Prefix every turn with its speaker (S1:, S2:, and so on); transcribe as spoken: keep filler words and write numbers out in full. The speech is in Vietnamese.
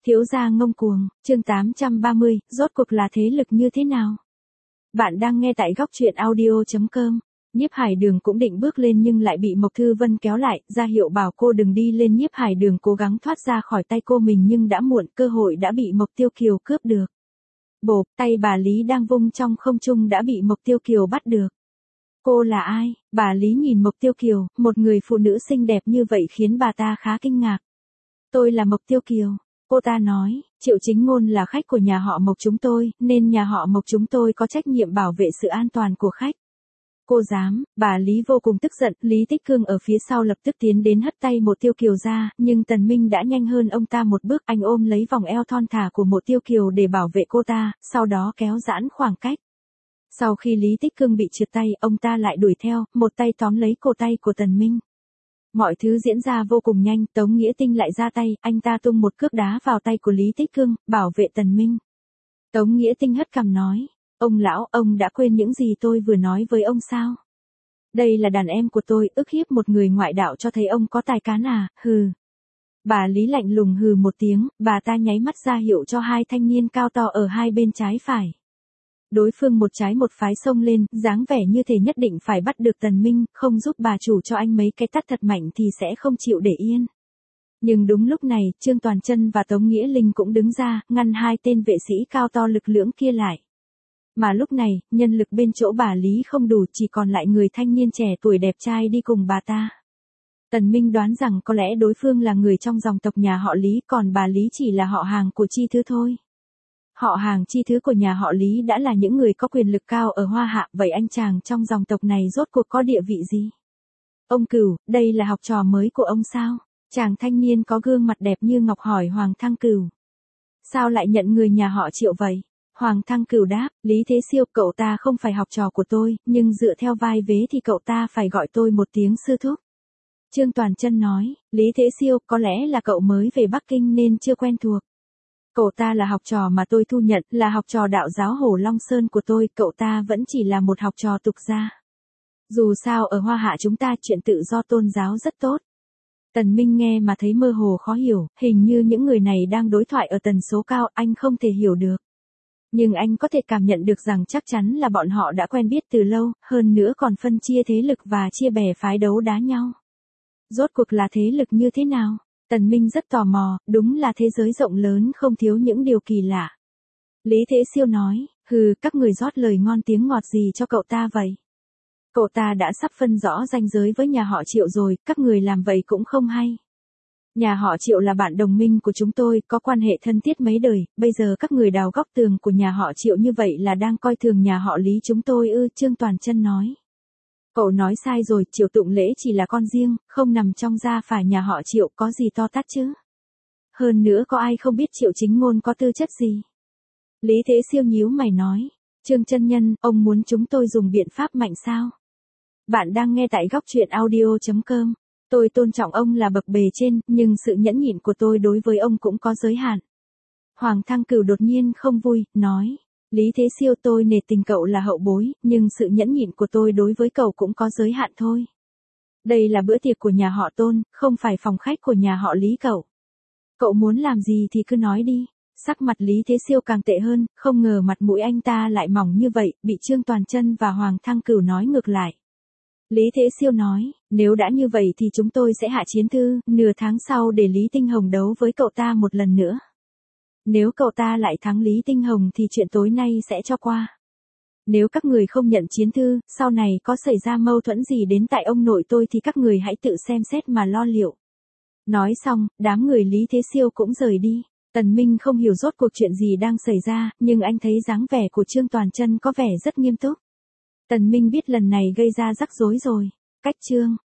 S1: Thiếu gia ngông cuồng, chương tám trăm ba mươi, rốt cuộc là thế lực như thế nào? Bạn đang nghe tại góc truyện audio chấm com. Nhiếp Hải Đường cũng định bước lên nhưng lại bị Mộc Thư Vân kéo lại, ra hiệu bảo cô đừng đi lên. Nhiếp Hải Đường cố gắng thoát ra khỏi tay cô mình nhưng đã muộn, cơ hội đã bị Mộc Tiêu Kiều cướp được. Bộp, tay bà Lý đang vung trong không trung đã bị Mộc Tiêu Kiều bắt được. Cô là ai? Bà Lý nhìn Mộc Tiêu Kiều, một người phụ nữ xinh đẹp như vậy khiến bà ta khá kinh ngạc. Tôi là Mộc Tiêu Kiều. Cô ta nói, Triệu Chính Ngôn là khách của nhà họ Mộc chúng tôi, nên nhà họ Mộc chúng tôi có trách nhiệm bảo vệ sự an toàn của khách. Cô dám, bà Lý vô cùng tức giận, Lý Tích Cương ở phía sau lập tức tiến đến hất tay Mộ Tiêu Kiều ra, nhưng Tần Minh đã nhanh hơn ông ta một bước, anh ôm lấy vòng eo thon thả của Mộ Tiêu Kiều để bảo vệ cô ta, sau đó kéo giãn khoảng cách. Sau khi Lý Tích Cương bị trượt tay, ông ta lại đuổi theo, một tay tóm lấy cổ tay của Tần Minh. Mọi thứ diễn ra vô cùng nhanh, Tống Nghĩa Tinh lại ra tay, anh ta tung một cước đá vào tay của Lý Tích Cương, bảo vệ Tần Minh. Tống Nghĩa Tinh hất cằm nói, ông lão, ông đã quên những gì tôi vừa nói với ông sao? Đây là đàn em của tôi, ức hiếp một người ngoại đạo cho thấy ông có tài cán à, hừ. Bà Lý lạnh lùng hừ một tiếng, bà ta nháy mắt ra hiệu cho hai thanh niên cao to ở hai bên trái phải. Đối phương một trái một phái xông lên, dáng vẻ như thể nhất định phải bắt được Tần Minh, không giúp bà chủ cho anh mấy cái tát thật mạnh thì sẽ không chịu để yên. Nhưng đúng lúc này, Trương Toàn Chân và Tống Nghĩa Linh cũng đứng ra, ngăn hai tên vệ sĩ cao to lực lưỡng kia lại. Mà lúc này, nhân lực bên chỗ bà Lý không đủ, chỉ còn lại người thanh niên trẻ tuổi đẹp trai đi cùng bà ta. Tần Minh đoán rằng có lẽ đối phương là người trong dòng tộc nhà họ Lý, còn bà Lý chỉ là họ hàng của Chi Thứ thôi. Họ hàng Chi Thứ của nhà họ Lý đã là những người có quyền lực cao ở Hoa Hạ, vậy anh chàng trong dòng tộc này rốt cuộc có địa vị gì? Ông Cửu, đây là học trò mới của ông sao? Chàng thanh niên có gương mặt đẹp như ngọc hỏi Hoàng Thăng Cửu. Sao lại nhận người nhà họ Triệu vậy? Hoàng Thăng Cửu đáp, Lý Thế Siêu, cậu ta không phải học trò của tôi, nhưng dựa theo vai vế thì cậu ta phải gọi tôi một tiếng sư thúc. Trương Toàn Chân nói, Lý Thế Siêu, có lẽ là cậu mới về Bắc Kinh nên chưa quen thuộc. Cậu ta là học trò mà tôi thu nhận, là học trò đạo giáo Hồ Long Sơn của tôi, cậu ta vẫn chỉ là một học trò tục gia. Dù sao ở Hoa Hạ chúng ta chuyện tự do tôn giáo rất tốt. Tần Minh nghe mà thấy mơ hồ khó hiểu, hình như những người này đang đối thoại ở tần số cao, anh không thể hiểu được. Nhưng anh có thể cảm nhận được rằng chắc chắn là bọn họ đã quen biết từ lâu, hơn nữa còn phân chia thế lực và chia bè phái đấu đá nhau. Rốt cuộc là thế lực như thế nào? Tần Minh rất tò mò, đúng là thế giới rộng lớn không thiếu những điều kỳ lạ. Lý Thế Siêu nói, hừ, các người rót lời ngon tiếng ngọt gì cho cậu ta vậy? Cậu ta đã sắp phân rõ ranh giới với nhà họ Triệu rồi, các người làm vậy cũng không hay. Nhà họ Triệu là bạn đồng minh của chúng tôi, có quan hệ thân thiết mấy đời, bây giờ các người đào góc tường của nhà họ Triệu như vậy là đang coi thường nhà họ Lý chúng tôi ư? Trương Toàn Chân nói. Cậu nói sai rồi, Triệu Tụng Lễ chỉ là con riêng, không nằm trong gia phả nhà họ Triệu, có gì to tát chứ? Hơn nữa có ai không biết Triệu Chính Ngôn có tư chất gì? Lý Thế Siêu nhíu mày nói, Trương chân nhân, ông muốn chúng tôi dùng biện pháp mạnh sao? Bạn đang nghe tại góc truyện audio chấm com. Tôi tôn trọng ông là bậc bề trên, nhưng sự nhẫn nhịn của tôi đối với ông cũng có giới hạn. Hoàng Thăng Cửu đột nhiên không vui, nói. Lý Thế Siêu, tôi nể tình cậu là hậu bối, nhưng sự nhẫn nhịn của tôi đối với cậu cũng có giới hạn thôi. Đây là bữa tiệc của nhà họ Tôn, không phải phòng khách của nhà họ Lý cậu. Cậu muốn làm gì thì cứ nói đi. Sắc mặt Lý Thế Siêu càng tệ hơn, không ngờ mặt mũi anh ta lại mỏng như vậy, bị Trương Toàn Chân và Hoàng Thăng Cửu nói ngược lại. Lý Thế Siêu nói, nếu đã như vậy thì chúng tôi sẽ hạ chiến thư, nửa tháng sau để Lý Tinh Hồng đấu với cậu ta một lần nữa. Nếu cậu ta lại thắng Lý Tinh Hồng thì chuyện tối nay sẽ cho qua. Nếu các người không nhận chiến thư, sau này có xảy ra mâu thuẫn gì đến tại ông nội tôi thì các người hãy tự xem xét mà lo liệu. Nói xong, đám người Lý Thế Siêu cũng rời đi. Tần Minh không hiểu rốt cuộc chuyện gì đang xảy ra, nhưng anh thấy dáng vẻ của Trương Toàn Chân có vẻ rất nghiêm túc. Tần Minh biết lần này gây ra rắc rối rồi. Cách chương